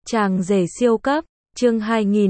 Chàng rể siêu cấp, chương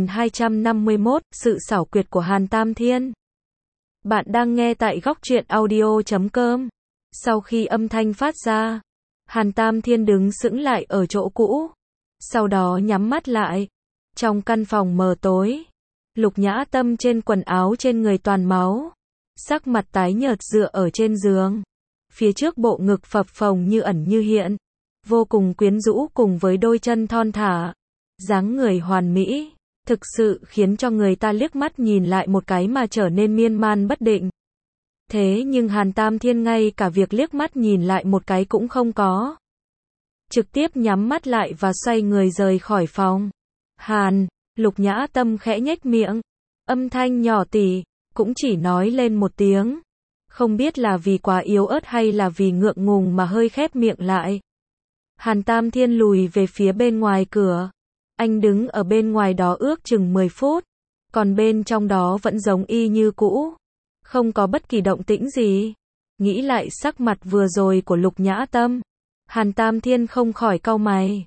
2251, sự xảo quyệt của Hàn Tam Thiên. Bạn đang nghe tại góc truyện audio.com. Sau khi âm thanh phát ra, Hàn Tam Thiên đứng sững lại ở chỗ cũ. Sau đó nhắm mắt lại. Trong căn phòng mờ tối, Lục Nhã Tâm trên quần áo trên người toàn máu. Sắc mặt tái nhợt dựa ở trên giường. Phía trước bộ ngực phập phồng như ẩn như hiện. Vô cùng quyến rũ cùng với đôi chân thon thả. Dáng người hoàn mỹ, thực sự khiến cho người ta liếc mắt nhìn lại một cái mà trở nên miên man bất định. Thế nhưng Hàn Tam Thiên ngay cả việc liếc mắt nhìn lại một cái cũng không có. Trực tiếp nhắm mắt lại và xoay người rời khỏi phòng. Lục Nhã Tâm khẽ nhếch miệng. Âm thanh nhỏ tỉ, cũng chỉ nói lên một tiếng. Không biết là vì quá yếu ớt hay là vì ngượng ngùng mà hơi khép miệng lại. Hàn Tam Thiên lùi về phía bên ngoài cửa. Anh đứng ở bên ngoài đó ước chừng 10 phút. Còn bên trong đó vẫn giống y như cũ. Không có bất kỳ động tĩnh gì. Nghĩ lại sắc mặt vừa rồi của Lục Nhã Tâm. Hàn Tam Thiên không khỏi cau mày.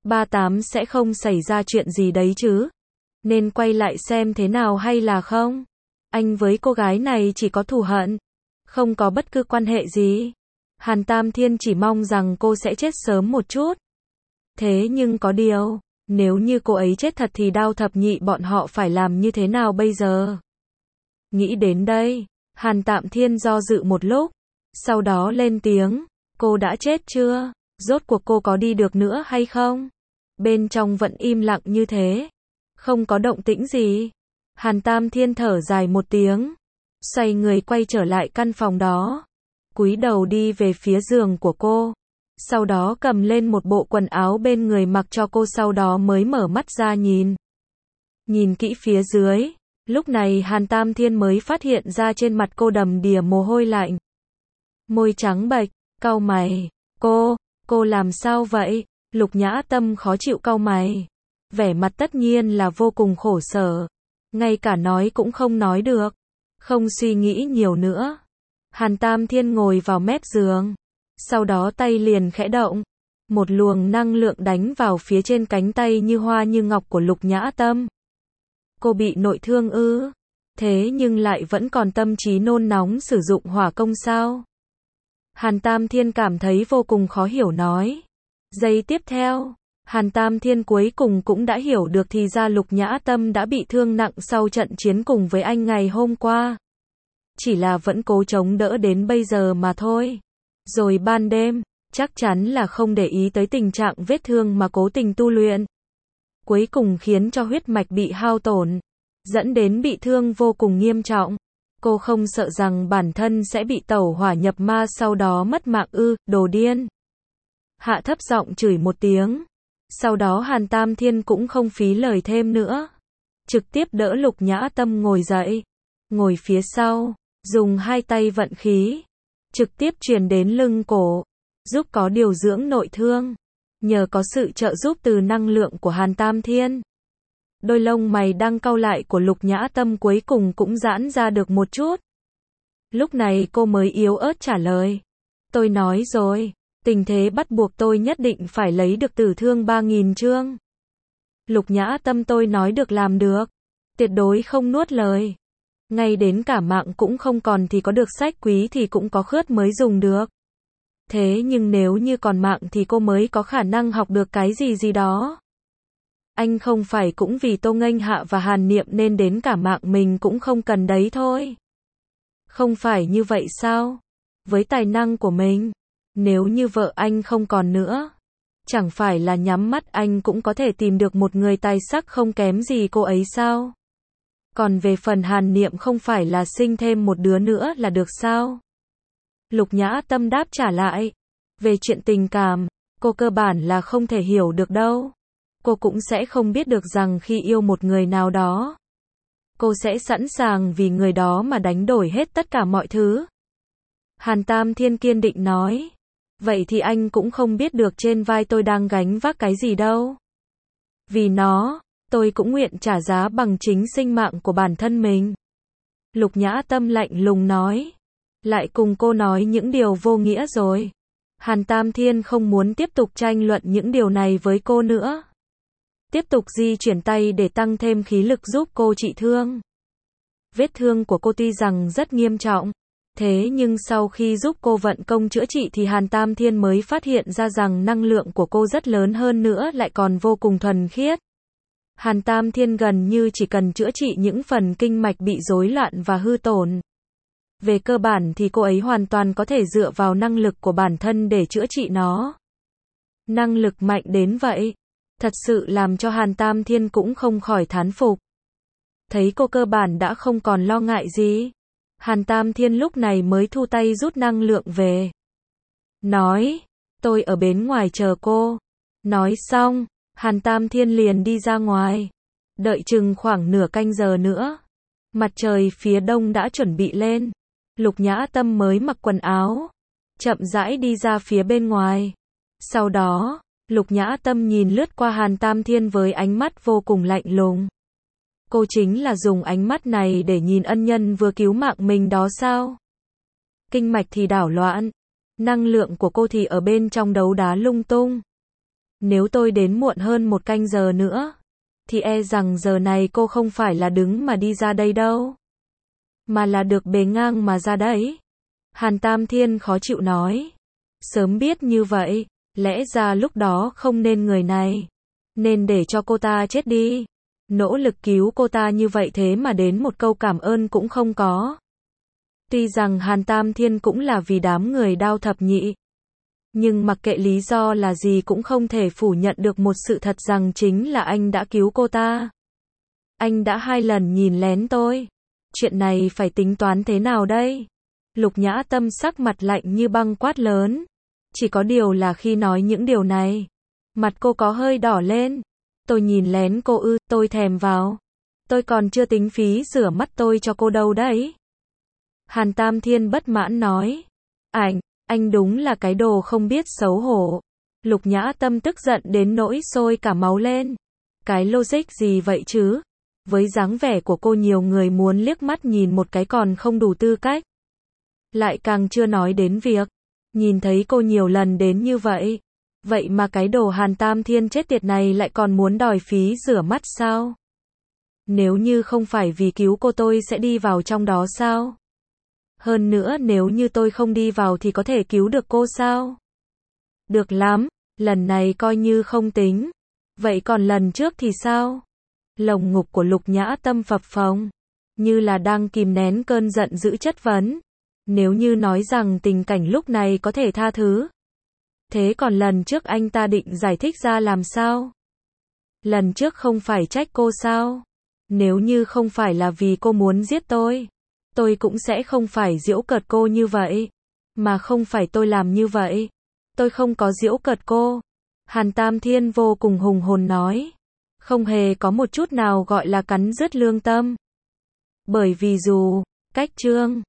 38 sẽ không xảy ra chuyện gì đấy chứ. Nên quay lại xem thế nào hay là không. Anh với cô gái này chỉ có thù hận. Không có bất cứ quan hệ gì. Hàn Tam Thiên chỉ mong rằng cô sẽ chết sớm một chút. Thế nhưng có điều, nếu như cô ấy chết thật thì Đao Thập Nhị bọn họ phải làm như thế nào bây giờ? Nghĩ đến đây, Hàn Tam Thiên do dự một lúc, sau đó lên tiếng, cô đã chết chưa? Rốt cuộc cô có đi được nữa hay không? Bên trong vẫn im lặng như thế, không có động tĩnh gì. Hàn Tam Thiên thở dài một tiếng, xoay người quay trở lại căn phòng đó. Cúi đầu đi về phía giường của cô. Sau đó cầm lên một bộ quần áo bên người mặc cho cô, sau đó mới mở mắt ra nhìn. Nhìn kỹ phía dưới, lúc này Hàn Tam Thiên mới phát hiện ra trên mặt cô đầm đìa mồ hôi lạnh. Môi trắng bệch, cau mày. Cô làm sao vậy? Lục Nhã Tâm khó chịu cau mày. Vẻ mặt tất nhiên là vô cùng khổ sở. Ngay cả nói cũng không nói được. Không suy nghĩ nhiều nữa. Hàn Tam Thiên ngồi vào mép giường. Sau đó tay liền khẽ động. Một luồng năng lượng đánh vào phía trên cánh tay như hoa như ngọc của Lục Nhã Tâm. Cô bị nội thương ư? Thế nhưng lại vẫn còn tâm trí nôn nóng sử dụng hỏa công sao? Hàn Tam Thiên cảm thấy vô cùng khó hiểu nói. Giây tiếp theo, Hàn Tam Thiên cuối cùng cũng đã hiểu được thì ra Lục Nhã Tâm đã bị thương nặng sau trận chiến cùng với anh ngày hôm qua. Chỉ là vẫn cố chống đỡ đến bây giờ mà thôi. Rồi ban đêm, chắc chắn là không để ý tới tình trạng vết thương mà cố tình tu luyện. Cuối cùng khiến cho huyết mạch bị hao tổn, dẫn đến bị thương vô cùng nghiêm trọng. Cô không sợ rằng bản thân sẽ bị tẩu hỏa nhập ma sau đó mất mạng ư? Đồ điên. Hạ thấp giọng chửi một tiếng. Sau đó Hàn Tam Thiên cũng không phí lời thêm nữa. Trực tiếp đỡ Lục Nhã Tâm ngồi dậy. Ngồi phía sau, dùng hai tay vận khí. Trực tiếp truyền đến lưng cổ. Giúp có điều dưỡng nội thương. Nhờ có sự trợ giúp từ năng lượng của Hàn Tam Thiên. Đôi lông mày đang cau lại của Lục Nhã Tâm cuối cùng cũng giãn ra được một chút. Lúc này cô mới yếu ớt trả lời. Tôi nói rồi, tình thế bắt buộc tôi nhất định phải lấy được tử thương 3.000 chương. Lục Nhã Tâm, tôi nói được làm được. Tuyệt đối không nuốt lời. Ngay đến cả mạng cũng không còn thì có được sách quý thì cũng có khướt mới dùng được. Thế nhưng nếu như còn mạng thì cô mới có khả năng học được cái gì đó. Anh không phải cũng vì Tô Nghênh Hạ và Hàn Niệm nên đến cả mạng mình cũng không cần đấy thôi. Không phải như vậy sao? Với tài năng của mình, nếu như vợ anh không còn nữa, chẳng phải là nhắm mắt anh cũng có thể tìm được một người tài sắc không kém gì cô ấy sao? Còn về phần Hàn Niệm không phải là sinh thêm một đứa nữa là được sao? Lục Nhã Tâm đáp trả lại. Về chuyện tình cảm, cô cơ bản là không thể hiểu được đâu. Cô cũng sẽ không biết được rằng khi yêu một người nào đó, cô sẽ sẵn sàng vì người đó mà đánh đổi hết tất cả mọi thứ. Hàn Tam Thiên kiên định nói. Vậy thì anh cũng không biết được trên vai tôi đang gánh vác cái gì đâu. Vì nó, tôi cũng nguyện trả giá bằng chính sinh mạng của bản thân mình. Lục Nhã Tâm lạnh lùng nói. Lại cùng cô nói những điều vô nghĩa rồi. Hàn Tam Thiên không muốn tiếp tục tranh luận những điều này với cô nữa. tiếp tục di chuyển tay để tăng thêm khí lực giúp cô trị thương. Vết thương của cô tuy rằng rất nghiêm trọng, thế nhưng sau khi giúp cô vận công chữa trị thì Hàn Tam Thiên mới phát hiện ra rằng năng lượng của cô rất lớn hơn nữa lại còn vô cùng thuần khiết. Hàn Tam Thiên gần như chỉ cần chữa trị những phần kinh mạch bị rối loạn và hư tổn. Về cơ bản thì cô ấy hoàn toàn có thể dựa vào năng lực của bản thân để chữa trị nó. Năng lực mạnh đến vậy, thật sự làm cho Hàn Tam Thiên cũng không khỏi thán phục. Thấy cô cơ bản đã không còn lo ngại gì, Hàn Tam Thiên lúc này mới thu tay rút năng lượng về. Nói, tôi ở bên ngoài chờ cô. Nói xong, Hàn Tam Thiên liền đi ra ngoài. Đợi chừng khoảng nửa canh giờ nữa. Mặt trời phía đông đã chuẩn bị lên. Lục Nhã Tâm mới mặc quần áo, chậm rãi đi ra phía bên ngoài. Sau đó, Lục Nhã Tâm nhìn lướt qua Hàn Tam Thiên với ánh mắt vô cùng lạnh lùng. Cô chính là dùng ánh mắt này để nhìn ân nhân vừa cứu mạng mình đó sao? Kinh mạch thì đảo loạn, năng lượng của cô thì ở bên trong đấu đá lung tung. Nếu tôi đến muộn hơn một canh giờ nữa, thì e rằng giờ này cô không phải là đứng mà đi ra đây đâu, mà là được bế ngang mà ra đấy. Hàn Tam Thiên khó chịu nói. Sớm biết như vậy, lẽ ra lúc đó không nên người này, nên để cho cô ta chết đi. Nỗ lực cứu cô ta như vậy thế mà đến một câu cảm ơn cũng không có. Tuy rằng Hàn Tam Thiên cũng là vì đám người Đao Thập Nhị, nhưng mặc kệ lý do là gì cũng không thể phủ nhận được một sự thật rằng chính là anh đã cứu cô ta. Anh đã 2 lần nhìn lén tôi. Chuyện này phải tính toán thế nào đây? Lục Nhã Tâm sắc mặt lạnh như băng quát lớn. Chỉ có điều là khi nói những điều này, mặt cô có hơi đỏ lên. Tôi nhìn lén cô ư, tôi thèm vào. Tôi còn chưa tính phí rửa mắt tôi cho cô đâu đấy. Hàn Tam Thiên bất mãn nói. Anh đúng là cái đồ không biết xấu hổ. Lục Nhã Tâm tức giận đến nỗi sôi cả máu lên. Cái logic gì vậy chứ? Với dáng vẻ của cô nhiều người muốn liếc mắt nhìn một cái còn không đủ tư cách. Lại càng chưa nói đến việc nhìn thấy cô nhiều lần đến như vậy. Vậy mà cái đồ Hàn Tam Thiên chết tiệt này lại còn muốn đòi phí rửa mắt sao? Nếu như không phải vì cứu cô tôi sẽ đi vào trong đó sao? Hơn nữa nếu như tôi không đi vào thì có thể cứu được cô sao? Được lắm, lần này coi như không tính. Vậy còn lần trước thì sao? Lồng ngực của Lục Nhã Tâm phập phồng, như là đang kìm nén cơn giận dữ chất vấn. Nếu như nói rằng tình cảnh lúc này có thể tha thứ, thế còn lần trước anh ta định giải thích ra làm sao? Lần trước không phải trách cô sao? Nếu như không phải là vì cô muốn giết tôi cũng sẽ không phải giễu cợt cô như vậy. Mà không phải tôi làm như vậy. Tôi không có giễu cợt cô. Hàn Tam Thiên vô cùng hùng hồn nói. Không hề có một chút nào gọi là cắn rứt lương tâm. Bởi vì dù cách chương